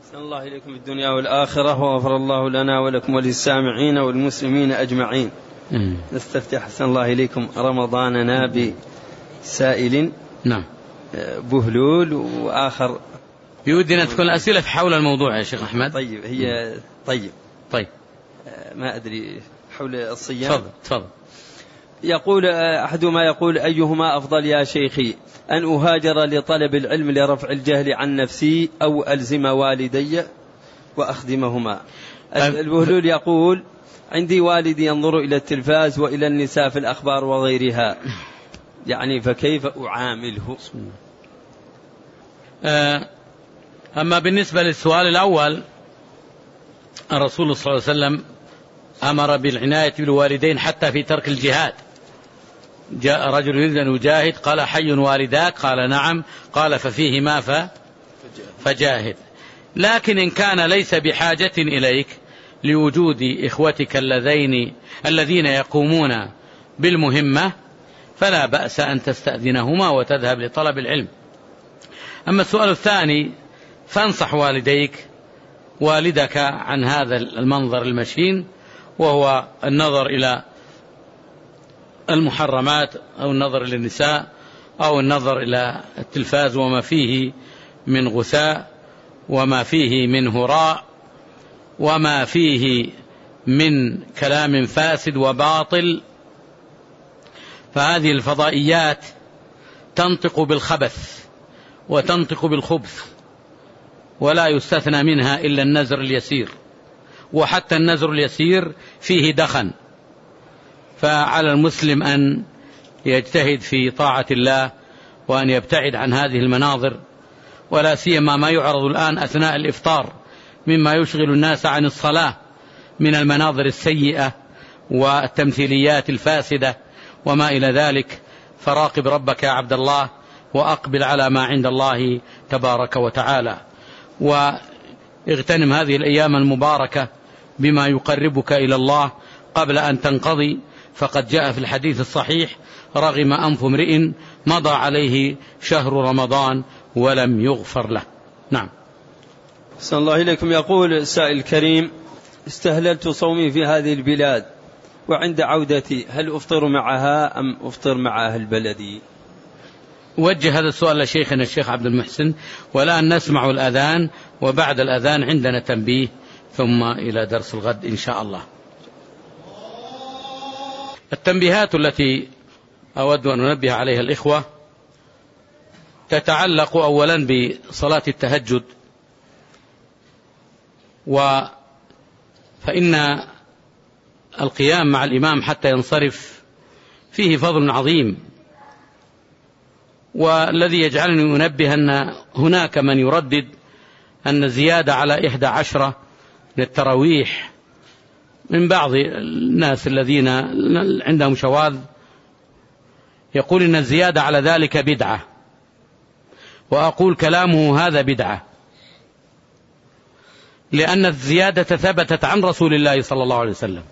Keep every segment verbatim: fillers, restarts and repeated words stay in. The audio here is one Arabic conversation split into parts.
أحسن الله إليكم الدنيا والآخرة، وغفر الله لنا ولكم وللسامعين والمسلمين أجمعين. م. نستفتح أحسن الله إليكم رمضاننا بسائل نعم بهلول، وآخر بودنا تكون الأسئلة حول الموضوع يا شيخ أحمد. طيب هي طيب طيب ما أدري حول الصيام. تفضل تفضل. يقول أحدهما يقول: أيهما أفضل يا شيخي، أن أهاجر لطلب العلم لرفع الجهل عن نفسي، أو ألزم والدي وأخدمهما؟ البهلول يقول: عندي والدي ينظر إلى التلفاز وإلى النساء في الأخبار وغيرها، يعني فكيف أعامله؟ أما بالنسبة للسؤال الأول، الرسول صلى الله عليه وسلم أمر بالعناية بالوالدين حتى في ترك الجهاد. جاء رجل يريد أن يجاهد، قال: حي والداك؟ قال: نعم. قال: ففيهما فجاهد. لكن إن كان ليس بحاجة إليك لوجود إخوتك الذين الذين يقومون بالمهمة، فلا بأس أن تستأذنهما وتذهب لطلب العلم. أما السؤال الثاني، فانصح والديك والدك عن هذا المنظر المشين، وهو النظر إلى المحرمات أو النظر للنساء أو النظر إلى التلفاز وما فيه من غثاء وما فيه من هراء وما فيه من كلام فاسد وباطل. فهذه الفضائيات تنطق بالخبث وتنطق بالخبث، ولا يستثنى منها إلا النزر اليسير، وحتى النزر اليسير فيه دخن. فعلى المسلم أن يجتهد في طاعة الله وأن يبتعد عن هذه المناظر، ولا سيما ما يعرض الآن أثناء الإفطار مما يشغل الناس عن الصلاة من المناظر السيئة والتمثيليات الفاسدة وما إلى ذلك. فراقب ربك يا عبد الله، وأقبل على ما عند الله تبارك وتعالى، واغتنم هذه الأيام المباركة بما يقربك إلى الله قبل أن تنقضي. فقد جاء في الحديث الصحيح: رغم أنف امرئ مضى عليه شهر رمضان ولم يغفر له. نعم. أحسن الله إليكم. يقول السائل الكريم: استهللت صومي في هذه البلاد، وعند عودتي هل أفطر معها أم أفطر مع أهل بلدي؟ وجه هذا السؤال لشيخنا الشيخ عبد المحسن، والآن نسمع الأذان، وبعد الأذان عندنا تنبيه، ثم إلى درس الغد إن شاء الله. التنبيهات التي أود أن أنبه عليها الإخوة تتعلق أولا بصلاة التهجد، فإن القيام مع الإمام حتى ينصرف فيه فضل عظيم. والذي يجعلني أنبه أن هناك من يردد أن الزيادة على إحدى عشرة للتراويح من بعض الناس الذين عندهم شواذ، يقول إن الزيادة على ذلك بدعة، وأقول كلامه هذا بدعة، لأن الزيادة ثبتت عن رسول الله صلى الله عليه وسلم،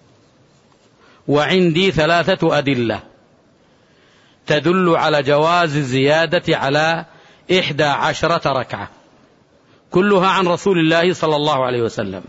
وعندي ثلاثة أدلة تدل على جواز الزيادة على إحدى عشرة ركعة كلها عن رسول الله صلى الله عليه وسلم.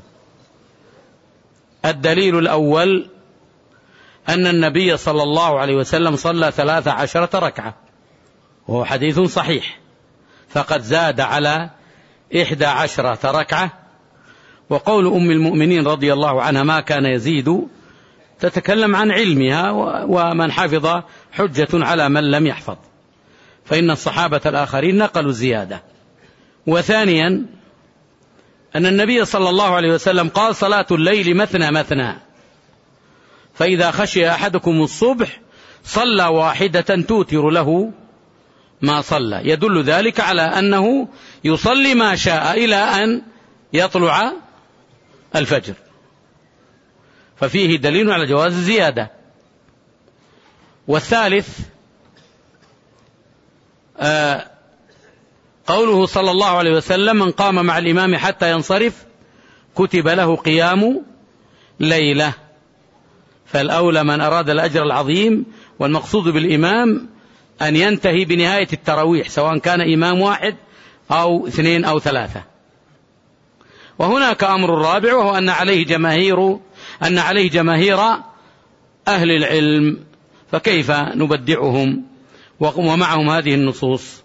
الدليل الأول أن النبي صلى الله عليه وسلم صلى ثلاث عشرة ركعة، وهو حديث صحيح، فقد زاد على إحدى عشرة ركعة. وقول أم المؤمنين رضي الله عنها: ما كان يزيد، تتكلم عن علمها، ومن حفظ حجة على من لم يحفظ، فإن الصحابة الآخرين نقلوا الزيادة. وثانيا أن النبي صلى الله عليه وسلم قال: صلاة الليل مثنى مثنى، فإذا خشي أحدكم الصبح صلى واحدة توتر له ما صلى. يدل ذلك على أنه يصلي ما شاء إلى أن يطلع الفجر، ففيه دليل على جواز الزيادة. والثالث آه قوله صلى الله عليه وسلم: من قام مع الإمام حتى ينصرف كتب له قيام ليلة. فالأولى من أراد الأجر العظيم، والمقصود بالإمام أن ينتهي بنهاية التراويح، سواء كان إمام واحد أو اثنين أو ثلاثة. وهناك أمر رابع، وهو أن عليه جماهير أن عليه جماهير أهل العلم، فكيف نبدعهم ومعهم هذه النصوص؟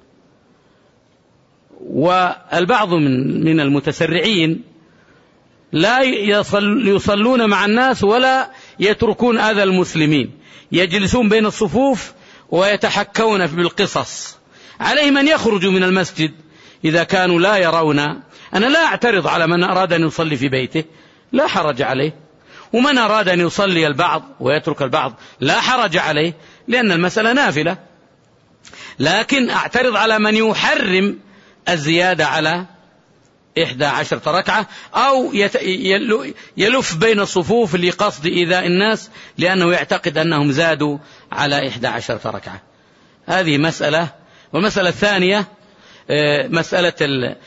والبعض من من المتسرعين لا يصلون مع الناس ولا يتركون أذى المسلمين، يجلسون بين الصفوف ويتحكون بالقصص. عليهم أن يخرجوا من المسجد إذا كانوا لا يرون. أنا لا أعترض على من أراد أن يصلي في بيته، لا حرج عليه، ومن أراد أن يصلي البعض ويترك البعض لا حرج عليه، لأن المسألة نافلة. لكن أعترض على من يحرم الزيادة على إحدى عشرة ركعة، أو يلف بين الصفوف لقصد إيذاء الناس لأنه يعتقد أنهم زادوا على إحدى عشرة ركعة. هذه مسألة. والمسألة الثانية مسألة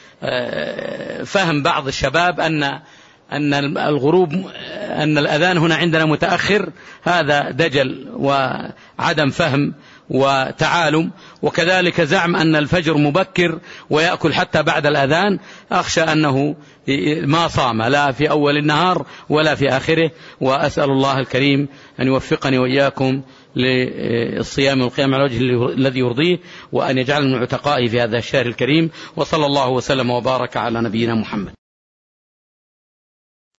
فهم بعض الشباب أن أن الغروب أن الأذان هنا عندنا متأخر، هذا دجل وعدم فهم وتعالم. وكذلك زعم أن الفجر مبكر ويأكل حتى بعد الأذان، أخشى أنه ما صام لا في أول النهار ولا في آخره. وأسأل الله الكريم أن يوفقني وإياكم للصيام والقيام على الوجه الذي يرضيه، وأن يجعل من عتقائه في هذا الشهر الكريم. وصلى الله وسلم وبارك على نبينا محمد.